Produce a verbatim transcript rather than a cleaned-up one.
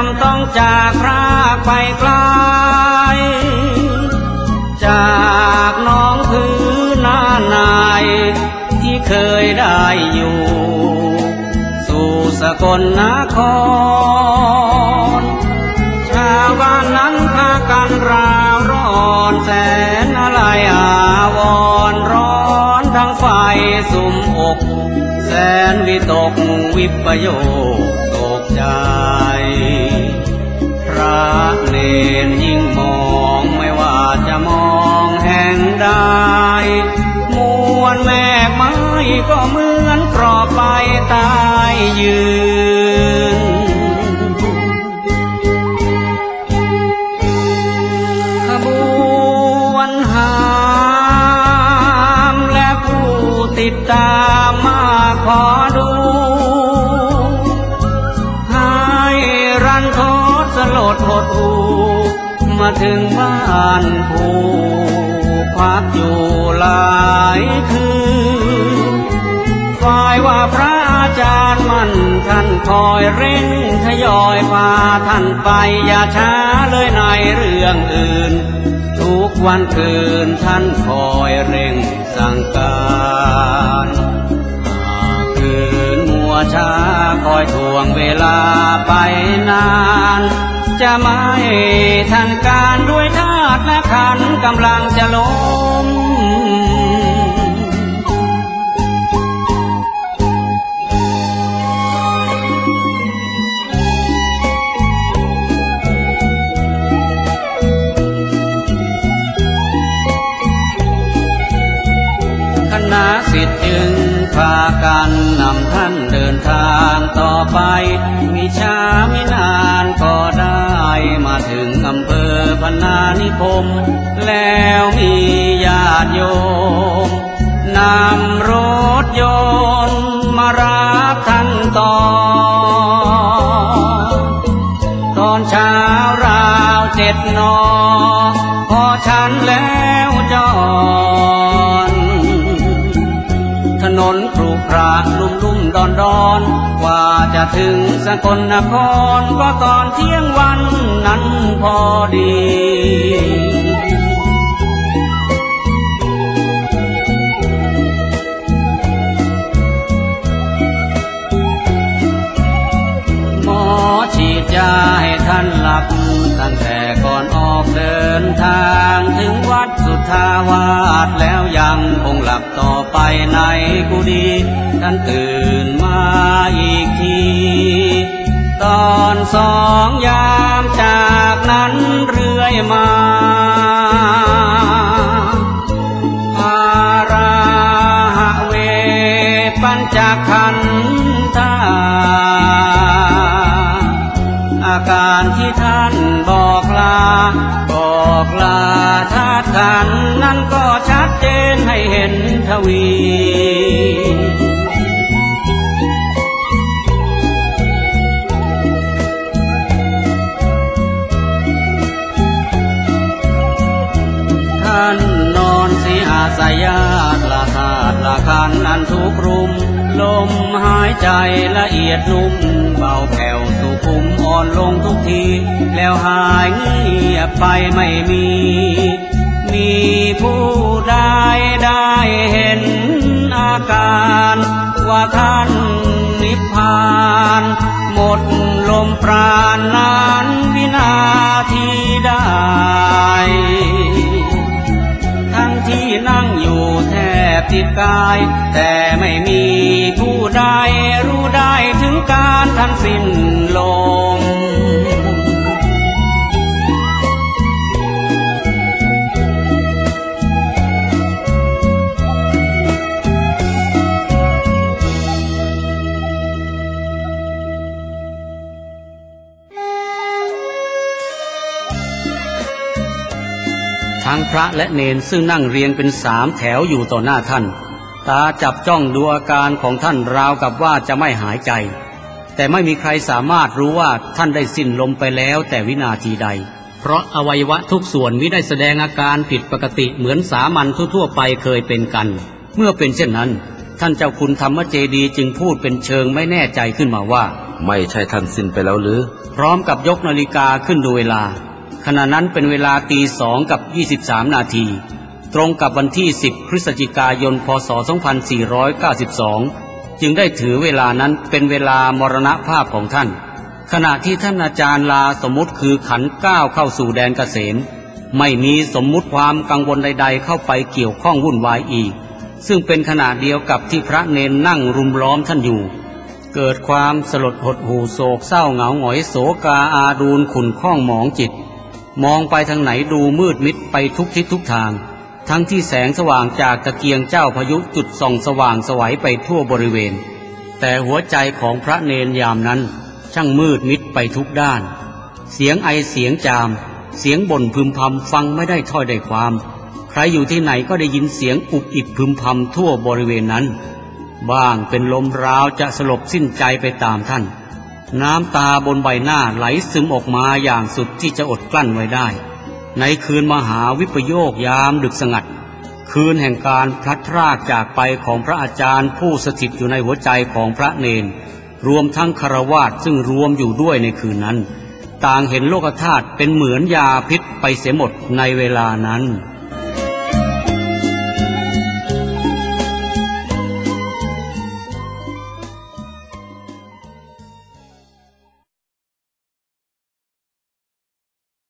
ำต้องจากพรากไปไกลจากน้องคือหน้านายที่เคยได้อยู่สู่สกลนครชาวบ้านนั้นพากันราวร้อนแสนอะไรอาวรณ์ร้อนทั้งไฟสุมอกแสนวิตกวิปโยคตกใจพระเนรยิ่งมองไม่ว่าจะมองแห่งใดมวลแม่ไม้ก็เหมือนกรอบไปตายยืนขบวนหามและผู้ติดตามมาขอดูให้รันทดสลดหดหูมาถึงบ้านผู้พักอยู่หลายคืนฝ่ายว่าพระอาจารย์มั่นท่านคอยเร่งทยอยพาท่านไปอย่าช้าเลยในเรื่องอื่นทุกวันคืนท่านคอยเร่งสั่งการหากคืนมัวช้าคอยทวงเวลาไปนานจะไม่ทันการด้วยธาตุและขันธ์กำลังจะล้มคณะศิษย์จึงพากันนำท่านเดินทางต่อไปมิช้ามินานก็ได้มาถึงอำเภอพนานิคมแล้วมีญาติโยมนำรถยนต์มารับท่านต่อตอนเช้าราวเจ็ดนอพอฉันแล้วจอดถนนครุขระลุ่มลุ่มดอนดอนกว่าจะถึงสกลนครก็ตอนเที่ยงวันนั้นพอดีหมอฉีดยาให้ท่านหลับตั้งแต่ก่อนออกเดินทางถึงวัดสุทธาวาสแล้วยังคงหลับต่อไปในกุฏิท่านตื่นมาอีกทีตอนสองยามจากนั้นเรื่อยมาภาราหะเวปัญจขันธาอาการที่ท่านบอกลาบอกลาธาตุขันธ์นั้นก็ชัดเจนให้เห็นทวีท่านนอนสิอาสยาตละธาตุละขันธ์นั้นทุกรุมลมหายใจละเอียดนุ่มเบาแผ่วสุขุมอ่อนลงทุกทีแล้วหายเงียบไปไม่มีมีผู้ใดได้เห็นอาการว่าท่านนิพพานหมดลมปราณนั้นวินาทีได้ทั้งที่นั่งอยู่แทบติดกายแต่ไม่มีผู้ใดรู้ได้ถึงการท่านสิ้นลมทั้งพระและเนนซึ่งนั่งเรียงเป็นสามแถวอยู่ต่อหน้าท่านตาจับจ้องดูอาการของท่านราวกับว่าจะไม่หายใจแต่ไม่มีใครสามารถรู้ว่าท่านได้สิ้นลมไปแล้วแต่วินาทีใดเพราะอวัยวะทุกส่วนมิได้แสดงอาการผิดปกติเหมือนสามัญทั่วๆไปเคยเป็นกันเมื่อเป็นเช่นนั้นท่านเจ้าคุณธรรมเจดีย์จึงพูดเป็นเชิงไม่แน่ใจขึ้นมาว่าไม่ใช่ท่านสิ้นไปแล้วหรือพร้อมกับยกนาฬิกาขึ้นดูเวลาขณะนั้นเป็นเวลาตีสองกับยี่สิบสามนาทีตรงกับวันที่สิบพฤศจิกายนพศสองพันสี่ร้อยเก้าสิบสองจึงได้ถือเวลานั้นเป็นเวลามรณภาพของท่านขณะที่ท่านอาจารย์ลาสมมุติคือขันธ์ก้าวเข้าสู่แดนเกษมไม่มีสมมุติความกังวลใดๆเข้าไปเกี่ยวข้องวุ่นวายอีกซึ่งเป็นขณะเดียวกับที่พระเนนนั่งรุมล้อมท่านอยู่เกิดความสลดหดหู่โศกเศร้าเหงาหงอยโศกาอาดูลขุ่นข้องหมองจิตมองไปทางไหนดูมืดมิดไปทุกทิศทุกทางทั้งที่แสงสว่างจากตะเกียงเจ้าพายุจุดส่องสว่างไสวไปทั่วบริเวณแต่หัวใจของพระเนนยามนั้นช่างมืดมิดไปทุกด้านเสียงไอเสียงจามเสียงบ่นพึมพำฟังไม่ได้ถ้อยได้ความใครอยู่ที่ไหนก็ได้ยินเสียงอุบอิบพึมพำทั่วบริเวณนั้นบ้างเป็นลมราวจะสลบสิ้นใจไปตามท่านน้ำตาบนใบหน้าไหลซึมออกมาอย่างสุดที่จะอดกลั้นไว้ได้ในคืนมหาวิปโยคยามดึกสงัดคืนแห่งการพลัดพรากจากไปของพระอาจารย์ผู้สถิตอยู่ในหัวใจของพระเนนรวมทั้งฆราวาสซึ่งรวมอยู่ด้วยในคืนนั้นต่างเห็นโลกธาตุเป็นเหมือนยาพิษไปเสียหมดในเวลานั้น